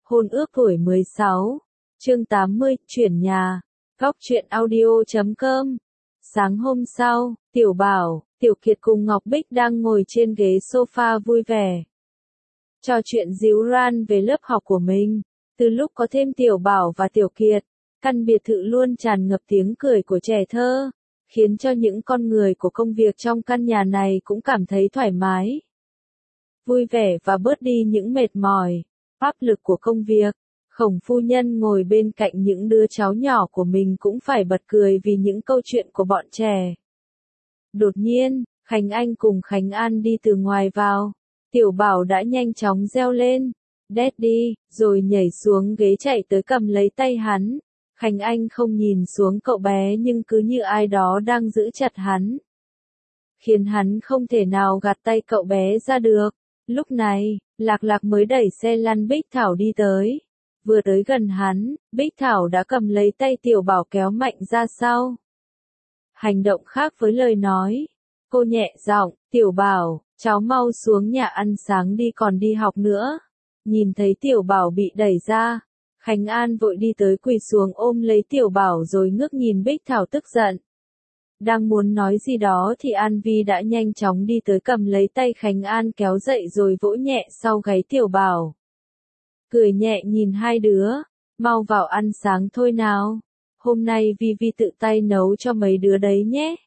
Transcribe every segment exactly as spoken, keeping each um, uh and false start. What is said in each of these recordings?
Hôn ước tuổi mười sáu. Chương tám mươi, chuyển nhà. Góc truyện audio chấm com. Sáng hôm sau, Tiểu Bảo, Tiểu Kiệt cùng Ngọc Bích đang ngồi trên ghế sofa vui vẻ. Trò chuyện díu ran về lớp học của mình. Từ lúc có thêm Tiểu Bảo và Tiểu Kiệt, căn biệt thự luôn tràn ngập tiếng cười của trẻ thơ, khiến cho những con người của công việc trong căn nhà này cũng cảm thấy thoải mái, vui vẻ và bớt đi những mệt mỏi, áp lực của công việc. Khổng phu nhân ngồi bên cạnh những đứa cháu nhỏ của mình cũng phải bật cười vì những câu chuyện của bọn trẻ. Đột nhiên, Khánh Anh cùng Khánh An đi từ ngoài vào. Tiểu Bảo đã nhanh chóng reo lên, "Daddy", rồi nhảy xuống ghế chạy tới cầm lấy tay hắn. Khánh Anh không nhìn xuống cậu bé nhưng cứ như ai đó đang giữ chặt hắn, khiến hắn không thể nào gạt tay cậu bé ra được. Lúc này, Lạc Lạc mới đẩy xe lăn Bích Thảo đi tới. Vừa tới gần hắn, Bích Thảo đã cầm lấy tay Tiểu Bảo kéo mạnh ra sau. Hành động khác với lời nói. Cô nhẹ giọng, "Tiểu Bảo, cháu mau xuống nhà ăn sáng đi, còn đi học nữa." Nhìn thấy Tiểu Bảo bị đẩy ra, Khánh An vội đi tới quỳ xuống ôm lấy Tiểu Bảo rồi ngước nhìn Bích Thảo tức giận. Đang muốn nói gì đó thì An Vi đã nhanh chóng đi tới cầm lấy tay Khánh An kéo dậy rồi vỗ nhẹ sau gáy Tiểu Bảo. Cười nhẹ nhìn hai đứa, "Mau vào ăn sáng thôi nào. Hôm nay Vi Vi tự tay nấu cho mấy đứa đấy nhé."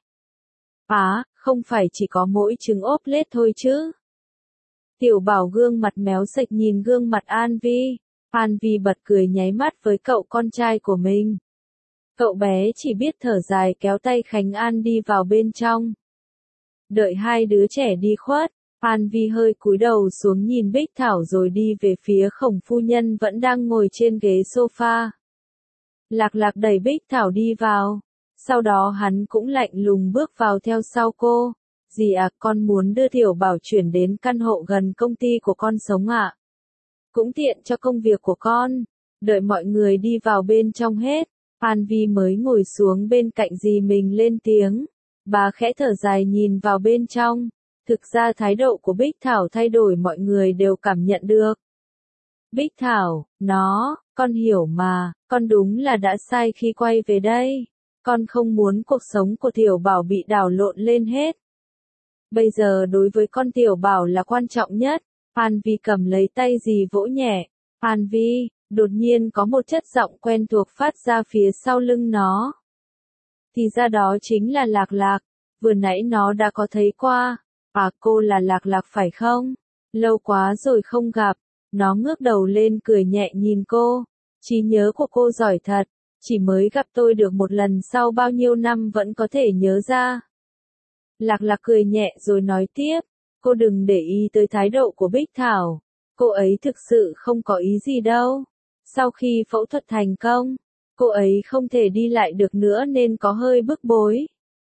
"Á, không phải chỉ có mỗi trứng ốp lết thôi chứ?" Tiểu Bảo gương mặt méo sạch nhìn gương mặt An Vi. An Vi bật cười nháy mắt với cậu con trai của mình. Cậu bé chỉ biết thở dài kéo tay Khánh An đi vào bên trong. Đợi hai đứa trẻ đi khuất, An Vi hơi cúi đầu xuống nhìn Bích Thảo rồi đi về phía Khổng phu nhân vẫn đang ngồi trên ghế sofa. Lạc Lạc đẩy Bích Thảo đi vào, sau đó hắn cũng lạnh lùng bước vào theo sau cô. "Dì à, con muốn đưa Tiểu Bảo chuyển đến căn hộ gần công ty của con sống ạ. Cũng tiện cho công việc của con." Đợi mọi người đi vào bên trong hết, An Vi mới ngồi xuống bên cạnh dì mình lên tiếng. Bà khẽ thở dài nhìn vào bên trong. Thực ra thái độ của Bích Thảo thay đổi mọi người đều cảm nhận được. "Bích Thảo, nó, con hiểu mà, con đúng là đã sai khi quay về đây. Con không muốn cuộc sống của Tiểu Bảo bị đảo lộn lên hết. Bây giờ đối với con Tiểu Bảo là quan trọng nhất." An Vi cầm lấy tay dì vỗ nhẹ. "An Vi", đột nhiên có một chất giọng quen thuộc phát ra phía sau lưng nó. Thì ra đó chính là Lạc Lạc, vừa nãy nó đã có thấy qua. "À, cô là Lạc Lạc phải không? Lâu quá rồi không gặp." Nó ngước đầu lên cười nhẹ nhìn cô. "Trí nhớ của cô giỏi thật, chỉ mới gặp tôi được một lần sau bao nhiêu năm vẫn có thể nhớ ra." Lạc Lạc cười nhẹ rồi nói tiếp, "Cô đừng để ý tới thái độ của Bích Thảo. Cô ấy thực sự không có ý gì đâu. Sau khi phẫu thuật thành công, cô ấy không thể đi lại được nữa nên có hơi bức bối,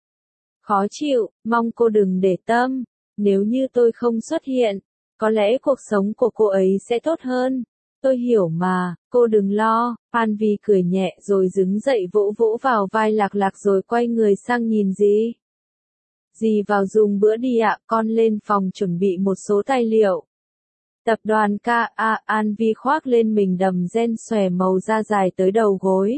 khó chịu, mong cô đừng để tâm. Nếu như tôi không xuất hiện, có lẽ cuộc sống của cô ấy sẽ tốt hơn. Tôi hiểu mà, cô đừng lo." An Vi cười nhẹ rồi đứng dậy vỗ vỗ vào vai Lạc Lạc rồi quay người sang nhìn dì. "Dì vào dùng bữa đi ạ, con lên phòng chuẩn bị một số tài liệu." Tập đoàn ca a. An Vi khoác lên mình đầm ren xòe màu da dài tới đầu gối.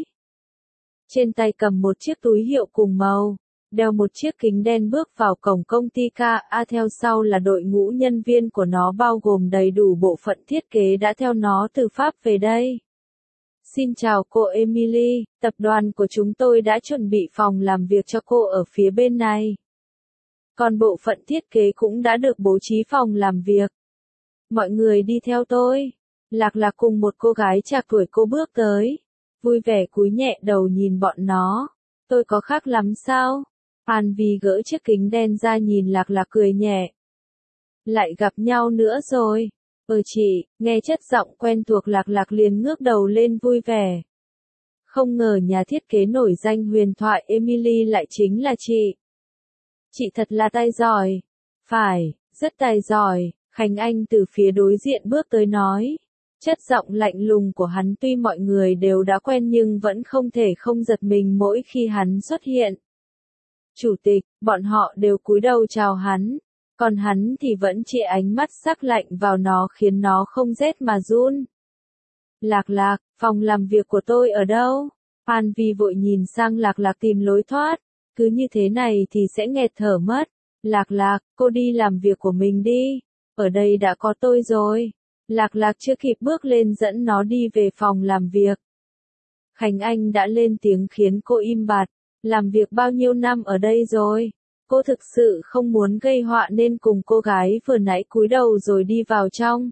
Trên tay cầm một chiếc túi hiệu cùng màu, đeo một chiếc kính đen bước vào cổng công ty ca a, theo sau là đội ngũ nhân viên của nó bao gồm đầy đủ bộ phận thiết kế đã theo nó từ Pháp về đây. "Xin chào cô Emily, tập đoàn của chúng tôi đã chuẩn bị phòng làm việc cho cô ở phía bên này. Còn bộ phận thiết kế cũng đã được bố trí phòng làm việc. Mọi người đi theo tôi." Lạc Lạc cùng một cô gái trạc tuổi cô bước tới, vui vẻ cúi nhẹ đầu nhìn bọn nó. "Tôi có khác lắm sao?" An Vi gỡ chiếc kính đen ra nhìn Lạc Lạc cười nhẹ. "Lại gặp nhau nữa rồi." "Ừ chị." Nghe chất giọng quen thuộc Lạc Lạc liền ngước đầu lên vui vẻ. Không ngờ nhà thiết kế nổi danh huyền thoại Emily lại chính là chị. "Chị thật là tài giỏi." "Phải, rất tài giỏi." Khánh Anh từ phía đối diện bước tới nói. Chất giọng lạnh lùng của hắn tuy mọi người đều đã quen nhưng vẫn không thể không giật mình mỗi khi hắn xuất hiện. "Chủ tịch", bọn họ đều cúi đầu chào hắn, còn hắn thì vẫn chỉ ánh mắt sắc lạnh vào nó khiến nó không rét mà run. Lạc Lạc, phòng làm việc của tôi ở đâu? An Vi vội nhìn sang Lạc Lạc tìm lối thoát, cứ như thế này thì sẽ nghẹt thở mất. Lạc Lạc, cô đi làm việc của mình đi, ở đây đã có tôi rồi. Lạc Lạc chưa kịp bước lên dẫn nó đi về phòng làm việc. Khánh Anh đã lên tiếng khiến cô im bặt, làm việc bao nhiêu năm ở đây rồi. Cô thực sự không muốn gây họa nên cùng cô gái vừa nãy cúi đầu rồi đi vào trong.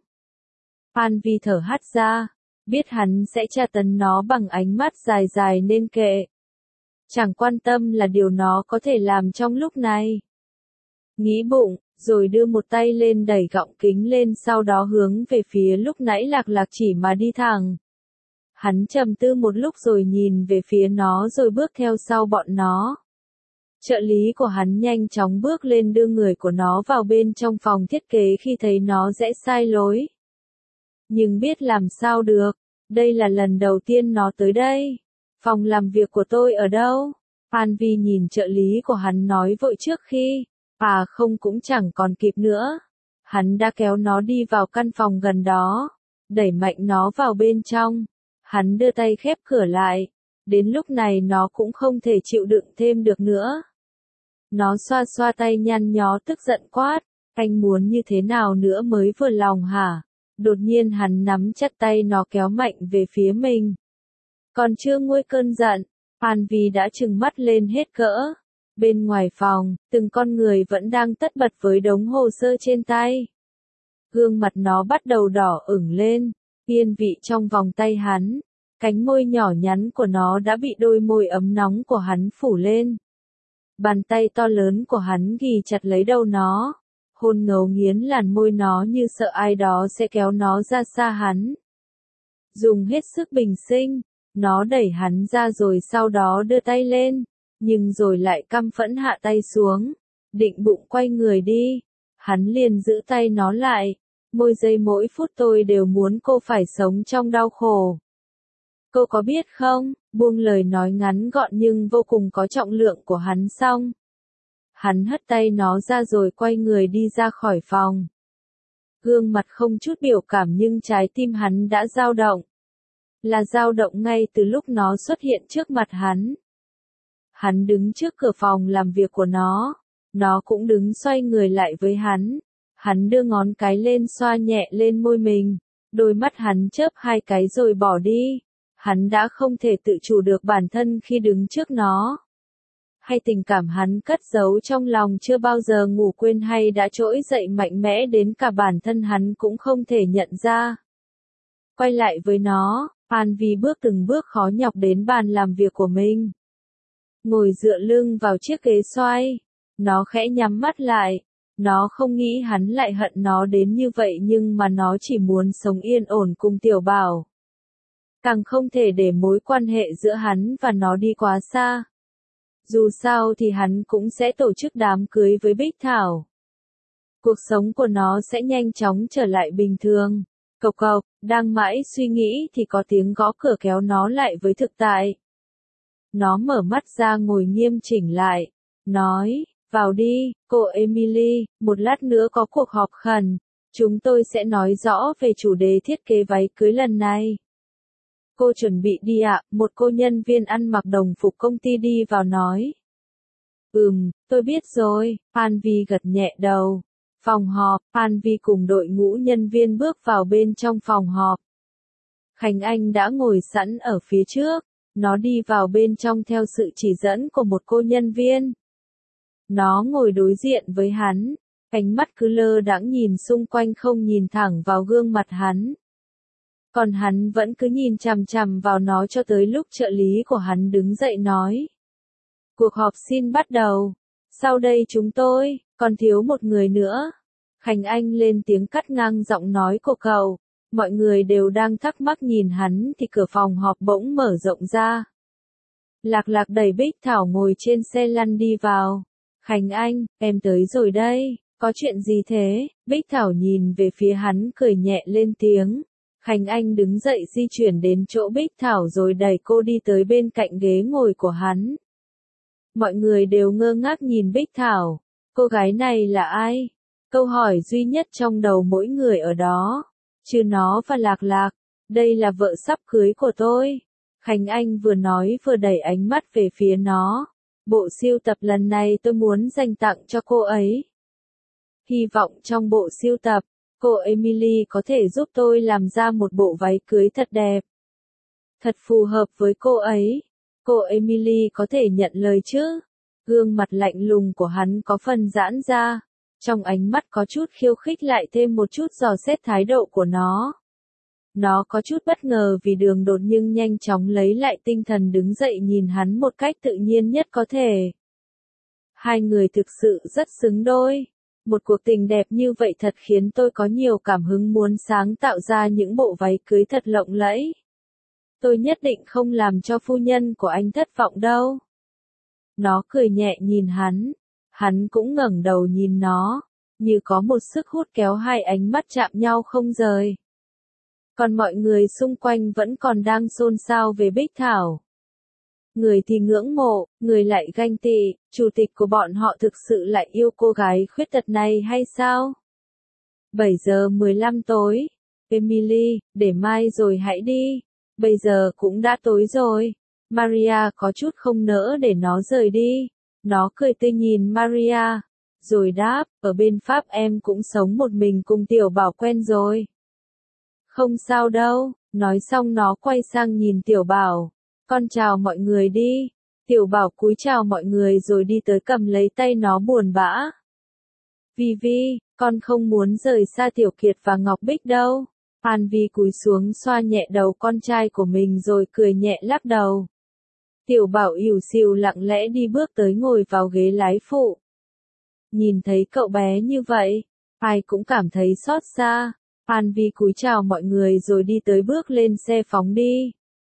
An Vi thở hắt ra, biết hắn sẽ tra tấn nó bằng ánh mắt dài dài nên kệ. Chẳng quan tâm là điều nó có thể làm trong lúc này. Nghĩ bụng, rồi đưa một tay lên đẩy gọng kính lên sau đó hướng về phía lúc nãy Lạc Lạc chỉ mà đi thẳng. Hắn trầm tư một lúc rồi nhìn về phía nó rồi bước theo sau bọn nó. Trợ lý của hắn nhanh chóng bước lên đưa người của nó vào bên trong phòng thiết kế khi thấy nó rẽ sai lối. Nhưng biết làm sao được, đây là lần đầu tiên nó tới đây. Phòng làm việc của tôi ở đâu? An Vi nhìn trợ lý của hắn nói vội trước khi, à không cũng chẳng còn kịp nữa. Hắn đã kéo nó đi vào căn phòng gần đó, đẩy mạnh nó vào bên trong. Hắn đưa tay khép cửa lại, đến lúc này nó cũng không thể chịu đựng thêm được nữa. Nó xoa xoa tay nhăn nhó tức giận quát, anh muốn như thế nào nữa mới vừa lòng hả? Đột nhiên hắn nắm chặt tay nó kéo mạnh về phía mình. Còn chưa nguôi cơn giận, An Vi đã trừng mắt lên hết cỡ. Bên ngoài phòng, từng con người vẫn đang tất bật với đống hồ sơ trên tay. Gương mặt nó bắt đầu đỏ ửng lên, yên vị trong vòng tay hắn. Cánh môi nhỏ nhắn của nó đã bị đôi môi ấm nóng của hắn phủ lên. Bàn tay to lớn của hắn ghì chặt lấy đầu nó, hôn ngấu nghiến làn môi nó như sợ ai đó sẽ kéo nó ra xa hắn. Dùng hết sức bình sinh, nó đẩy hắn ra rồi sau đó đưa tay lên, nhưng rồi lại căm phẫn hạ tay xuống, định bụng quay người đi. Hắn liền giữ tay nó lại, mỗi giây mỗi phút tôi đều muốn cô phải sống trong đau khổ. Cô có biết không, buông lời nói ngắn gọn nhưng vô cùng có trọng lượng của hắn xong. Hắn hất tay nó ra rồi quay người đi ra khỏi phòng. Gương mặt không chút biểu cảm nhưng trái tim hắn đã dao động. Là dao động ngay từ lúc nó xuất hiện trước mặt hắn. Hắn đứng trước cửa phòng làm việc của nó. Nó cũng đứng xoay người lại với hắn. Hắn đưa ngón cái lên xoa nhẹ lên môi mình. Đôi mắt hắn chớp hai cái rồi bỏ đi. Hắn đã không thể tự chủ được bản thân khi đứng trước nó. Hay tình cảm hắn cất giấu trong lòng chưa bao giờ ngủ quên hay đã trỗi dậy mạnh mẽ đến cả bản thân hắn cũng không thể nhận ra. Quay lại với nó, An Vi bước từng bước khó nhọc đến bàn làm việc của mình. Ngồi dựa lưng vào chiếc ghế xoay, nó khẽ nhắm mắt lại. Nó không nghĩ hắn lại hận nó đến như vậy nhưng mà nó chỉ muốn sống yên ổn cùng Tiểu Bảo. Càng không thể để mối quan hệ giữa hắn và nó đi quá xa. Dù sao thì hắn cũng sẽ tổ chức đám cưới với Bích Thảo. Cuộc sống của nó sẽ nhanh chóng trở lại bình thường. Cộc cộc, đang mãi suy nghĩ thì có tiếng gõ cửa kéo nó lại với thực tại. Nó mở mắt ra ngồi nghiêm chỉnh lại. Nói, vào đi, cô Emily, một lát nữa có cuộc họp khẩn. Chúng tôi sẽ nói rõ về chủ đề thiết kế váy cưới lần này. Cô chuẩn bị đi ạ, à? Một cô nhân viên ăn mặc đồng phục công ty đi vào nói. Ừm, tôi biết rồi, An Vi gật nhẹ đầu. Phòng họp, An Vi cùng đội ngũ nhân viên bước vào bên trong phòng họp. Khánh Anh đã ngồi sẵn ở phía trước, nó đi vào bên trong theo sự chỉ dẫn của một cô nhân viên. Nó ngồi đối diện với hắn, ánh mắt cứ lơ đãng nhìn xung quanh không nhìn thẳng vào gương mặt hắn. Còn hắn vẫn cứ nhìn chằm chằm vào nó cho tới lúc trợ lý của hắn đứng dậy nói. Cuộc họp xin bắt đầu. Sau đây chúng tôi, còn thiếu một người nữa. Khánh Anh lên tiếng cắt ngang giọng nói của cậu. Mọi người đều đang thắc mắc nhìn hắn thì cửa phòng họp bỗng mở rộng ra. Lạc Lạc đẩy Bích Thảo ngồi trên xe lăn đi vào. Khánh Anh, em tới rồi đây, có chuyện gì thế? Bích Thảo nhìn về phía hắn cười nhẹ lên tiếng. Khánh Anh đứng dậy di chuyển đến chỗ Bích Thảo rồi đẩy cô đi tới bên cạnh ghế ngồi của hắn. Mọi người đều ngơ ngác nhìn Bích Thảo. Cô gái này là ai? Câu hỏi duy nhất trong đầu mỗi người ở đó. Chứ nó và Lạc Lạc. Đây là vợ sắp cưới của tôi. Khánh Anh vừa nói vừa đẩy ánh mắt về phía nó. Bộ sưu tập lần này tôi muốn dành tặng cho cô ấy. Hy vọng trong bộ sưu tập, cô Emily có thể giúp tôi làm ra một bộ váy cưới thật đẹp. Thật phù hợp với cô ấy. Cô Emily có thể nhận lời chứ? Gương mặt lạnh lùng của hắn có phần giãn ra. Trong ánh mắt có chút khiêu khích lại thêm một chút dò xét thái độ của nó. Nó có chút bất ngờ vì đường đột nhưng nhanh chóng lấy lại tinh thần đứng dậy nhìn hắn một cách tự nhiên nhất có thể. Hai người thực sự rất xứng đôi. Một cuộc tình đẹp như vậy thật khiến tôi có nhiều cảm hứng muốn sáng tạo ra những bộ váy cưới thật lộng lẫy. Tôi nhất định không làm cho phu nhân của anh thất vọng đâu. Nó cười nhẹ nhìn hắn. Hắn cũng ngẩng đầu nhìn nó, như có một sức hút kéo hai ánh mắt chạm nhau không rời. Còn mọi người xung quanh vẫn còn đang xôn xao về Bích Thảo. Người thì ngưỡng mộ, người lại ganh tị, chủ tịch của bọn họ thực sự lại yêu cô gái khuyết tật này hay sao? bảy giờ mười lăm tối. Emily, để mai rồi hãy đi. Bây giờ cũng đã tối rồi. Maria có chút không nỡ để nó rời đi. Nó cười tươi nhìn Maria, rồi đáp, ở bên Pháp em cũng sống một mình cùng Tiểu Bảo quen rồi. Không sao đâu, nói xong nó quay sang nhìn Tiểu Bảo, con chào mọi người đi. Tiểu Bảo cúi chào mọi người rồi đi tới cầm lấy tay nó buồn bã. Vi Vi, con không muốn rời xa Tiểu Kiệt và Ngọc Bích đâu. An Vi cúi xuống xoa nhẹ đầu con trai của mình rồi cười nhẹ lắc đầu. Tiểu Bảo ỉu xìu lặng lẽ đi bước tới ngồi vào ghế lái phụ. Nhìn thấy cậu bé như vậy, ai cũng cảm thấy xót xa. An Vi cúi chào mọi người rồi đi tới bước lên xe phóng đi.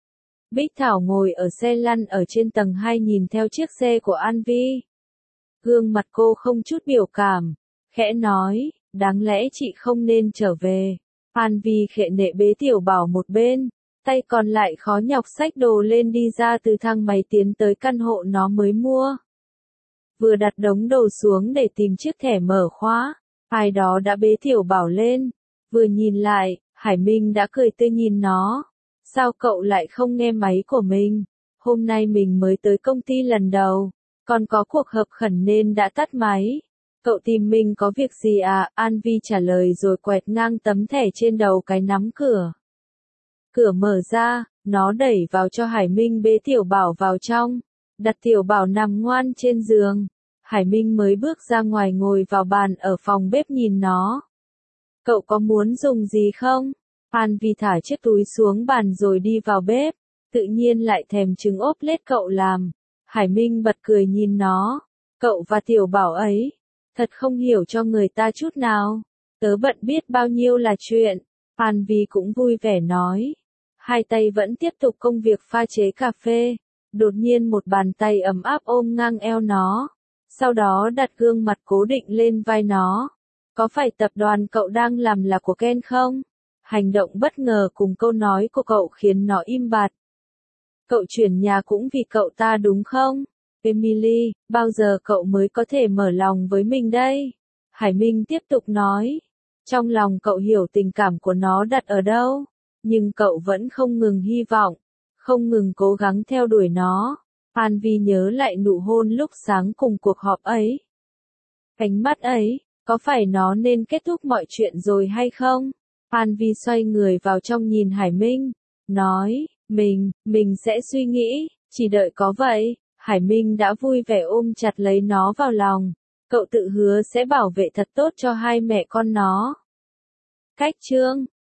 Bích Thảo ngồi ở xe lăn ở trên tầng hai nhìn theo chiếc xe của An Vi. Gương mặt cô không chút biểu cảm, khẽ nói, đáng lẽ chị không nên trở về. An Vi khệ nệ bế Tiểu Bảo một bên. Tay còn lại khó nhọc xách đồ lên đi ra từ thang máy tiến tới căn hộ nó mới mua. Vừa đặt đống đồ xuống để tìm chiếc thẻ mở khóa, ai đó đã bế Tiểu Bảo lên. Vừa nhìn lại, Hải Minh đã cười tươi nhìn nó. Sao cậu lại không nghe máy của mình? Hôm nay mình mới tới công ty lần đầu, còn có cuộc họp khẩn nên đã tắt máy. Cậu tìm mình có việc gì à? An Vi trả lời rồi quẹt ngang tấm thẻ trên đầu cái nắm cửa. Cửa mở ra, nó đẩy vào cho Hải Minh bế Tiểu Bảo vào trong, đặt Tiểu Bảo nằm ngoan trên giường. Hải Minh mới bước ra ngoài ngồi vào bàn ở phòng bếp nhìn nó. Cậu có muốn dùng gì không? An Vi thả chiếc túi xuống bàn rồi đi vào bếp, tự nhiên lại thèm trứng ốp lết cậu làm. Hải Minh bật cười nhìn nó. Cậu và Tiểu Bảo ấy, thật không hiểu cho người ta chút nào. Tớ bận biết bao nhiêu là chuyện. An Vi cũng vui vẻ nói. Hai tay vẫn tiếp tục công việc pha chế cà phê. Đột nhiên một bàn tay ấm áp ôm ngang eo nó. Sau đó đặt gương mặt cố định lên vai nó. Có phải tập đoàn cậu đang làm là của Ken không? Hành động bất ngờ cùng câu nói của cậu khiến nó im bặt. Cậu chuyển nhà cũng vì cậu ta đúng không? Emily, bao giờ cậu mới có thể mở lòng với mình đây? Hải Minh tiếp tục nói. Trong lòng cậu hiểu tình cảm của nó đặt ở đâu, nhưng cậu vẫn không ngừng hy vọng, không ngừng cố gắng theo đuổi nó. An Vi nhớ lại nụ hôn lúc sáng cùng cuộc họp ấy. Ánh mắt ấy, có phải nó nên kết thúc mọi chuyện rồi hay không? An Vi xoay người vào trong nhìn Hải Minh, nói, mình, mình sẽ suy nghĩ, chỉ đợi có vậy. Hải Minh đã vui vẻ ôm chặt lấy nó vào lòng. Cậu tự hứa sẽ bảo vệ thật tốt cho hai mẹ con nó. Cách chương